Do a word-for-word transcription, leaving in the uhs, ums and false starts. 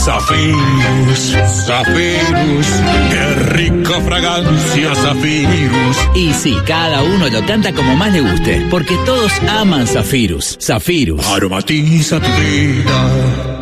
Zafirus, Zafirus, qué rica fragancia, Zafirus. Y sí, cada uno lo canta como más le guste, porque todos aman Zafirus. Zafirus aromatiza tu vida.